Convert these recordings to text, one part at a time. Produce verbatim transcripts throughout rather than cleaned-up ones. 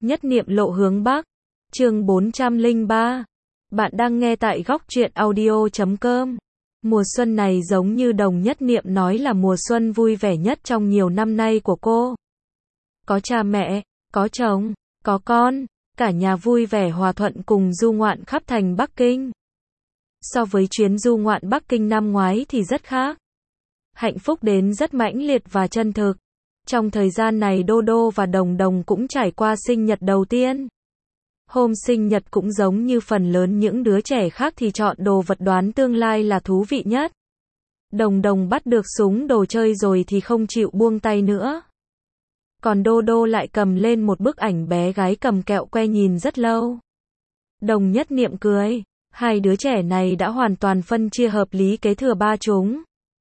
Nhất niệm lộ hướng Bắc. Chương bốn trăm lẻ ba. Bạn đang nghe tại góc truyện audio chấm com. Mùa xuân này giống như Đồng Nhất Niệm nói là mùa xuân vui vẻ nhất trong nhiều năm nay của cô. Có cha mẹ, có chồng, có con, cả nhà vui vẻ hòa thuận cùng du ngoạn khắp thành Bắc Kinh. So với chuyến du ngoạn Bắc Kinh năm ngoái thì rất khác. Hạnh phúc đến rất mãnh liệt và chân thực. Trong thời gian này Đô Đô và Đồng Đồng cũng trải qua sinh nhật đầu tiên. Hôm sinh nhật cũng giống như phần lớn những đứa trẻ khác thì chọn đồ vật đoán tương lai là thú vị nhất. Đồng Đồng bắt được súng đồ chơi rồi thì không chịu buông tay nữa. Còn Đô Đô lại cầm lên một bức ảnh bé gái cầm kẹo que nhìn rất lâu. Đồng Nhất Niệm cười. Hai đứa trẻ này đã hoàn toàn phân chia hợp lý kế thừa ba chúng.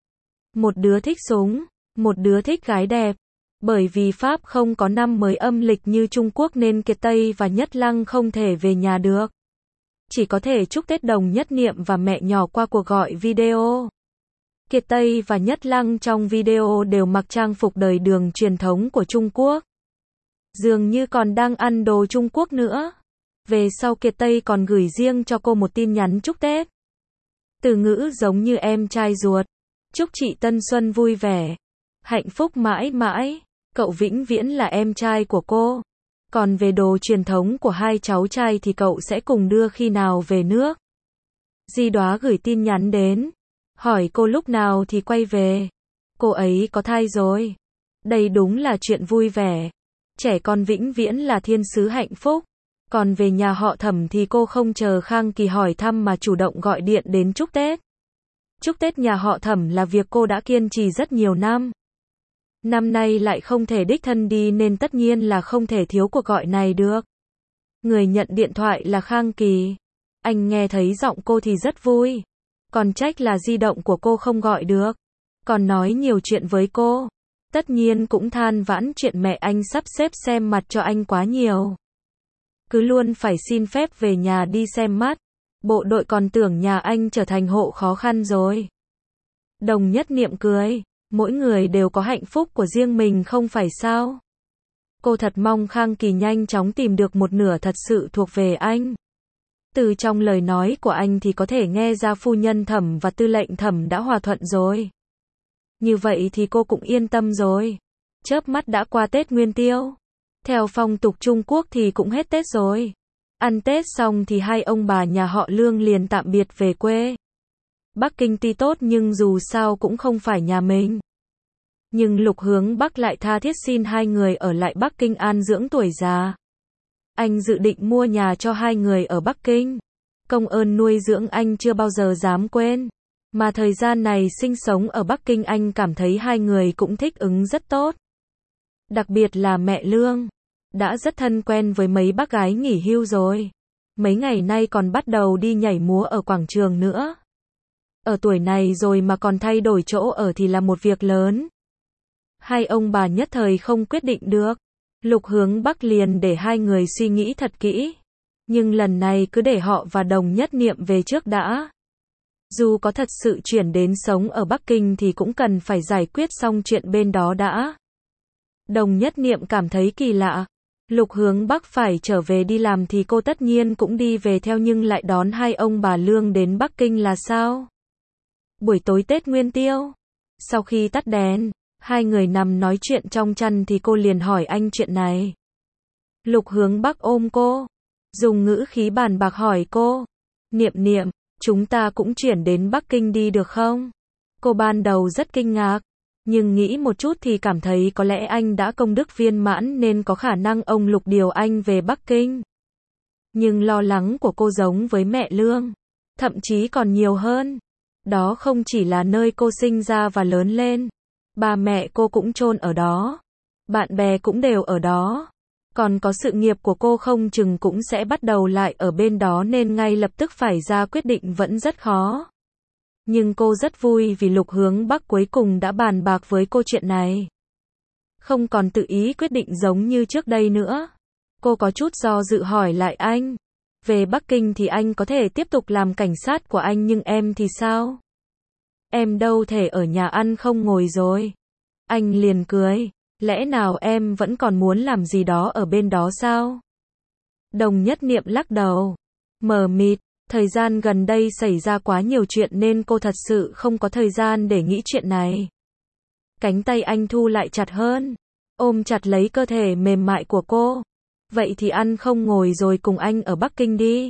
Một đứa thích súng, một đứa thích gái đẹp. Bởi vì Pháp không có năm mới âm lịch như Trung Quốc nên Kiệt Tây và Nhất Lăng không thể về nhà được. Chỉ có thể chúc Tết Đồng Nhất Niệm và mẹ nhỏ qua cuộc gọi video. Kiệt Tây và Nhất Lăng trong video đều mặc trang phục đời đường truyền thống của Trung Quốc. Dường như còn đang ăn đồ Trung Quốc nữa. Về sau Kiệt Tây còn gửi riêng cho cô một tin nhắn chúc Tết. Từ ngữ giống như em trai ruột. Chúc chị Tân Xuân vui vẻ. Hạnh phúc mãi mãi. Cậu vĩnh viễn là em trai của cô. Còn về đồ truyền thống của hai cháu trai thì cậu sẽ cùng đưa khi nào về nước. Di Đoá gửi tin nhắn đến. Hỏi cô lúc nào thì quay về. Cô ấy có thai rồi. Đây đúng là chuyện vui vẻ. Trẻ con vĩnh viễn là thiên sứ hạnh phúc. Còn về nhà họ Thẩm thì cô không chờ Khang Kỳ hỏi thăm mà chủ động gọi điện đến chúc Tết. Chúc Tết nhà họ Thẩm là việc cô đã kiên trì rất nhiều năm. Năm nay lại không thể đích thân đi nên tất nhiên là không thể thiếu cuộc gọi này được. Người nhận điện thoại là Khang Kỳ. Anh nghe thấy giọng cô thì rất vui. Còn trách là di động của cô không gọi được. Còn nói nhiều chuyện với cô. Tất nhiên cũng than vãn chuyện mẹ anh sắp xếp xem mặt cho anh quá nhiều. Cứ luôn phải xin phép về nhà đi xem mắt. Bộ đội còn tưởng nhà anh trở thành hộ khó khăn rồi. Đồng Nhất Niệm cười. Mỗi người đều có hạnh phúc của riêng mình không phải sao? Cô thật mong Khang Kỳ nhanh chóng tìm được một nửa thật sự thuộc về anh. Từ trong lời nói của anh thì có thể nghe ra phu nhân Thẩm và tư lệnh Thẩm đã hòa thuận rồi. Như vậy thì cô cũng yên tâm rồi. Chớp mắt đã qua Tết Nguyên Tiêu. Theo phong tục Trung Quốc thì cũng hết Tết rồi. Ăn Tết xong thì hai ông bà nhà họ Lương liền tạm biệt về quê. Bắc Kinh tuy tốt nhưng dù sao cũng không phải nhà mình. Nhưng Lục Hướng Bắc lại tha thiết xin hai người ở lại Bắc Kinh an dưỡng tuổi già. Anh dự định mua nhà cho hai người ở Bắc Kinh. Công ơn nuôi dưỡng anh chưa bao giờ dám quên. Mà thời gian này sinh sống ở Bắc Kinh anh cảm thấy hai người cũng thích ứng rất tốt. Đặc biệt là mẹ Lương. Đã rất thân quen với mấy bác gái nghỉ hưu rồi. Mấy ngày nay còn bắt đầu đi nhảy múa ở quảng trường nữa. Ở tuổi này rồi mà còn thay đổi chỗ ở thì là một việc lớn. Hai ông bà nhất thời không quyết định được. Lục Hướng Bắc liền để hai người suy nghĩ thật kỹ. Nhưng lần này cứ để họ và Đồng Nhất Niệm về trước đã. Dù có thật sự chuyển đến sống ở Bắc Kinh thì cũng cần phải giải quyết xong chuyện bên đó đã. Đồng Nhất Niệm cảm thấy kỳ lạ. Lục Hướng Bắc phải trở về đi làm thì cô tất nhiên cũng đi về theo nhưng lại đón hai ông bà Lương đến Bắc Kinh là sao? Buổi tối Tết Nguyên Tiêu. Sau khi tắt đèn, hai người nằm nói chuyện trong chăn thì cô liền hỏi anh chuyện này. Lục Hướng Bắc ôm cô. Dùng ngữ khí bàn bạc hỏi cô. Niệm Niệm, chúng ta cũng chuyển đến Bắc Kinh đi được không? Cô ban đầu rất kinh ngạc. Nhưng nghĩ một chút thì cảm thấy có lẽ anh đã công đức viên mãn nên có khả năng ông Lục điều anh về Bắc Kinh. Nhưng lo lắng của cô giống với mẹ Lương. Thậm chí còn nhiều hơn. Đó không chỉ là nơi cô sinh ra và lớn lên. Ba mẹ cô cũng chôn ở đó. Bạn bè cũng đều ở đó. Còn có sự nghiệp của cô không chừng cũng sẽ bắt đầu lại ở bên đó nên ngay lập tức phải ra quyết định vẫn rất khó. Nhưng cô rất vui vì Lục Hướng Bắc cuối cùng đã bàn bạc với cô chuyện này. Không còn tự ý quyết định giống như trước đây nữa. Cô có chút do dự hỏi lại anh. Về Bắc Kinh thì anh có thể tiếp tục làm cảnh sát của anh nhưng em thì sao? Em đâu thể ở nhà ăn không ngồi rồi. Anh liền cười. Lẽ nào em vẫn còn muốn làm gì đó ở bên đó sao? Đồng Nhất Niệm lắc đầu, mờ mịt, thời gian gần đây xảy ra quá nhiều chuyện nên cô thật sự không có thời gian để nghĩ chuyện này. Cánh tay anh thu lại chặt hơn, ôm chặt lấy cơ thể mềm mại của cô. Vậy thì ăn không ngồi rồi cùng anh ở Bắc Kinh đi.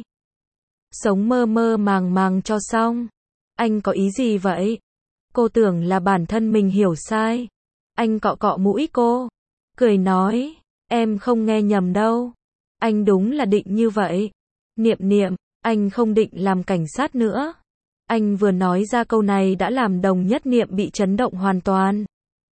Sống mơ mơ màng màng cho xong. Anh có ý gì vậy? Cô tưởng là bản thân mình hiểu sai. Anh cọ cọ mũi cô, cười nói, em không nghe nhầm đâu. Anh đúng là định như vậy. Niệm Niệm, anh không định làm cảnh sát nữa. Anh vừa nói ra câu này đã làm Đồng Nhất Niệm bị chấn động hoàn toàn.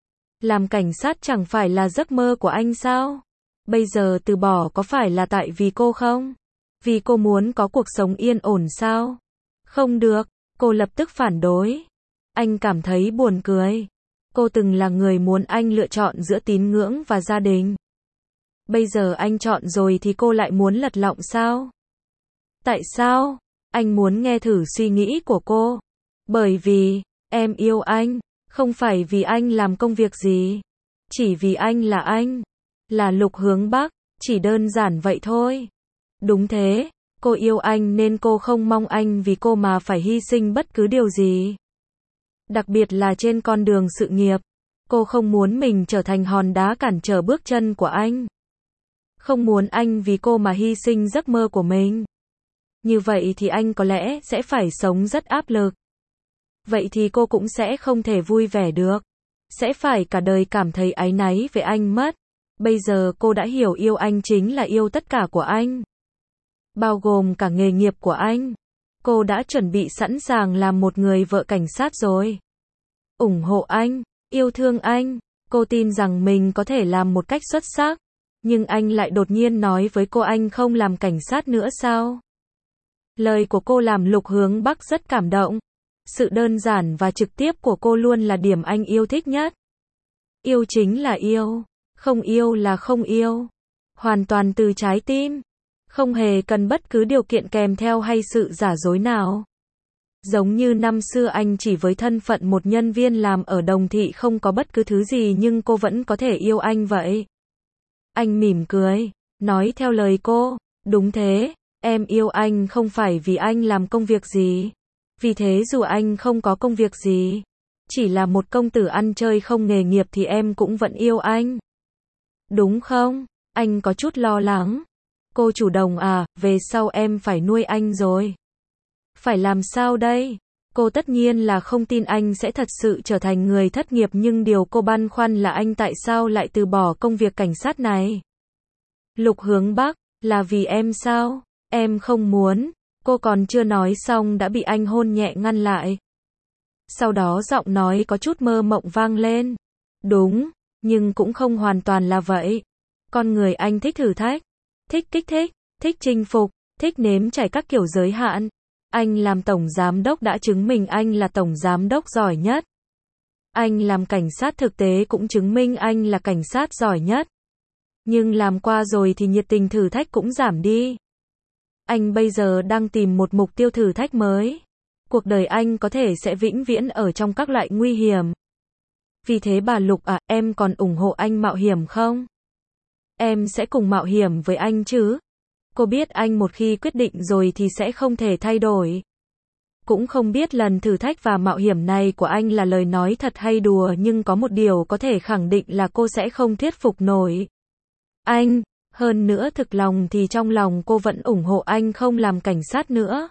Làm cảnh sát chẳng phải là giấc mơ của anh sao? Bây giờ từ bỏ có phải là tại vì cô không? Vì cô muốn có cuộc sống yên ổn sao? Không được, cô lập tức phản đối. Anh cảm thấy buồn cười. Cô từng là người muốn anh lựa chọn giữa tín ngưỡng và gia đình. Bây giờ anh chọn rồi thì cô lại muốn lật lọng sao? Tại sao? Anh muốn nghe thử suy nghĩ của cô. Bởi vì, em yêu anh, không phải vì anh làm công việc gì. Chỉ vì anh là anh, là Lục Hướng Bắc, chỉ đơn giản vậy thôi. Đúng thế, cô yêu anh nên cô không mong anh vì cô mà phải hy sinh bất cứ điều gì. Đặc biệt là trên con đường sự nghiệp, cô không muốn mình trở thành hòn đá cản trở bước chân của anh. Không muốn anh vì cô mà hy sinh giấc mơ của mình. Như vậy thì anh có lẽ sẽ phải sống rất áp lực. Vậy thì cô cũng sẽ không thể vui vẻ được. Sẽ phải cả đời cảm thấy áy náy về anh mất. Bây giờ cô đã hiểu yêu anh chính là yêu tất cả của anh. Bao gồm cả nghề nghiệp của anh. Cô đã chuẩn bị sẵn sàng làm một người vợ cảnh sát rồi. Ủng hộ anh, yêu thương anh. Cô tin rằng mình có thể làm một cách xuất sắc. Nhưng anh lại đột nhiên nói với cô anh không làm cảnh sát nữa sao? Lời của cô làm Lục Hướng Bắc rất cảm động. Sự đơn giản và trực tiếp của cô luôn là điểm anh yêu thích nhất. Yêu chính là yêu, không yêu là không yêu. Hoàn toàn từ trái tim. Không hề cần bất cứ điều kiện kèm theo hay sự giả dối nào. Giống như năm xưa anh chỉ với thân phận một nhân viên làm ở Đồng Thị không có bất cứ thứ gì nhưng cô vẫn có thể yêu anh vậy. Anh mỉm cười, nói theo lời cô, đúng thế, em yêu anh không phải vì anh làm công việc gì. Vì thế dù anh không có công việc gì, chỉ là một công tử ăn chơi không nghề nghiệp thì em cũng vẫn yêu anh. Đúng không? Anh có chút lo lắng. Cô chủ động à, về sau em phải nuôi anh rồi. Phải làm sao đây? Cô tất nhiên là không tin anh sẽ thật sự trở thành người thất nghiệp nhưng điều cô băn khoăn là anh tại sao lại từ bỏ công việc cảnh sát này. Lục Hướng Bắc, là vì em sao? Em không muốn. Cô còn chưa nói xong đã bị anh hôn nhẹ ngăn lại. Sau đó giọng nói có chút mơ mộng vang lên. Đúng, nhưng cũng không hoàn toàn là vậy. Con người anh thích thử thách, thích kích thích, thích chinh phục, thích nếm trải các kiểu giới hạn. Anh làm tổng giám đốc đã chứng minh anh là tổng giám đốc giỏi nhất. Anh làm cảnh sát thực tế cũng chứng minh anh là cảnh sát giỏi nhất. Nhưng làm qua rồi thì nhiệt tình thử thách cũng giảm đi. Anh bây giờ đang tìm một mục tiêu thử thách mới. Cuộc đời anh có thể sẽ vĩnh viễn ở trong các loại nguy hiểm. Vì thế bà Lục à, em còn ủng hộ anh mạo hiểm không? Em sẽ cùng mạo hiểm với anh chứ? Cô biết anh một khi quyết định rồi thì sẽ không thể thay đổi. Cũng không biết lần thử thách và mạo hiểm này của anh là lời nói thật hay đùa nhưng có một điều có thể khẳng định là cô sẽ không thuyết phục nổi anh. Hơn nữa thực lòng thì trong lòng cô vẫn ủng hộ anh không làm cảnh sát nữa.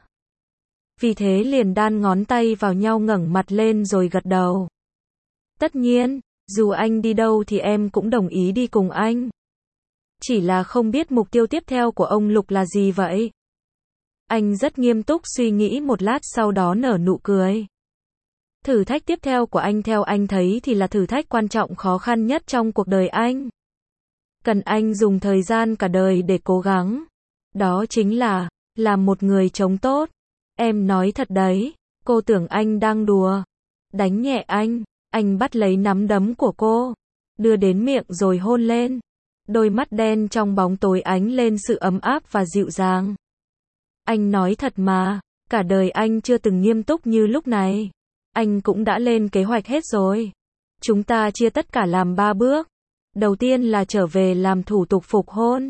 Vì thế liền đan ngón tay vào nhau ngẩng mặt lên rồi gật đầu. Tất nhiên, dù anh đi đâu thì em cũng đồng ý đi cùng anh. Chỉ là không biết mục tiêu tiếp theo của ông Lục là gì vậy? Anh rất nghiêm túc suy nghĩ một lát sau đó nở nụ cười. Thử thách tiếp theo của anh theo anh thấy thì là thử thách quan trọng khó khăn nhất trong cuộc đời anh. Cần anh dùng thời gian cả đời để cố gắng. Đó chính là, làm một người chống tốt. Em nói thật đấy, cô tưởng anh đang đùa. Đánh nhẹ anh, anh bắt lấy nắm đấm của cô, đưa đến miệng rồi hôn lên. Đôi mắt đen trong bóng tối ánh lên sự ấm áp và dịu dàng. Anh nói thật mà, cả đời anh chưa từng nghiêm túc như lúc này. Anh cũng đã lên kế hoạch hết rồi. Chúng ta chia tất cả làm ba bước. Đầu tiên là trở về làm thủ tục phục hôn.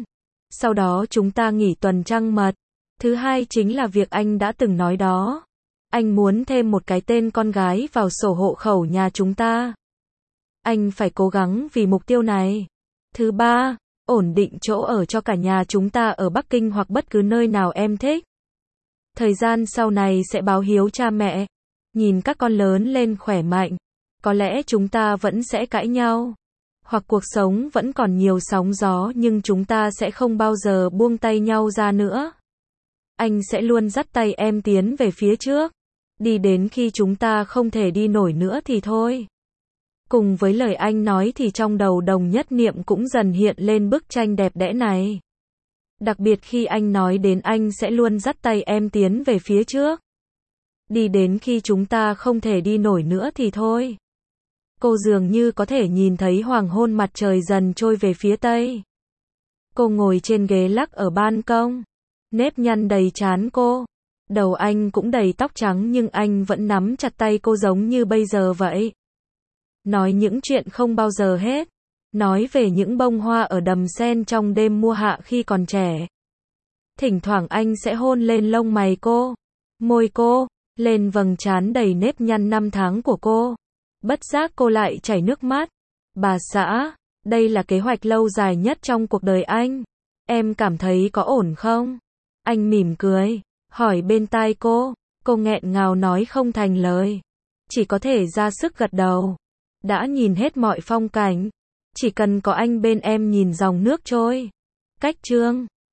Sau đó chúng ta nghỉ tuần trăng mật. Thứ hai chính là việc anh đã từng nói đó. Anh muốn thêm một cái tên con gái vào sổ hộ khẩu nhà chúng ta. Anh phải cố gắng vì mục tiêu này. Thứ ba, ổn định chỗ ở cho cả nhà chúng ta ở Bắc Kinh hoặc bất cứ nơi nào em thích. Thời gian sau này sẽ báo hiếu cha mẹ. Nhìn các con lớn lên khỏe mạnh. Có lẽ chúng ta vẫn sẽ cãi nhau. Hoặc cuộc sống vẫn còn nhiều sóng gió nhưng chúng ta sẽ không bao giờ buông tay nhau ra nữa. Anh sẽ luôn dắt tay em tiến về phía trước. Đi đến khi chúng ta không thể đi nổi nữa thì thôi. Cùng với lời anh nói thì trong đầu Đồng Nhất Niệm cũng dần hiện lên bức tranh đẹp đẽ này. Đặc biệt khi anh nói đến anh sẽ luôn dắt tay em tiến về phía trước. Đi đến khi chúng ta không thể đi nổi nữa thì thôi. Cô dường như có thể nhìn thấy hoàng hôn mặt trời dần trôi về phía tây. Cô ngồi trên ghế lắc ở ban công. Nếp nhăn đầy trán cô. Đầu anh cũng đầy tóc trắng nhưng anh vẫn nắm chặt tay cô giống như bây giờ vậy. Nói những chuyện không bao giờ hết. Nói về những bông hoa ở đầm sen trong đêm mùa hạ khi còn trẻ. Thỉnh thoảng anh sẽ hôn lên lông mày cô, môi cô, lên vầng trán đầy nếp nhăn năm tháng của cô. Bất giác cô lại chảy nước mắt. Bà xã, đây là kế hoạch lâu dài nhất trong cuộc đời anh. Em cảm thấy có ổn không? Anh mỉm cười, hỏi bên tai cô. Cô nghẹn ngào nói không thành lời. Chỉ có thể ra sức gật đầu. Đã nhìn hết mọi phong cảnh. Chỉ cần có anh bên em nhìn dòng nước trôi. Cách chương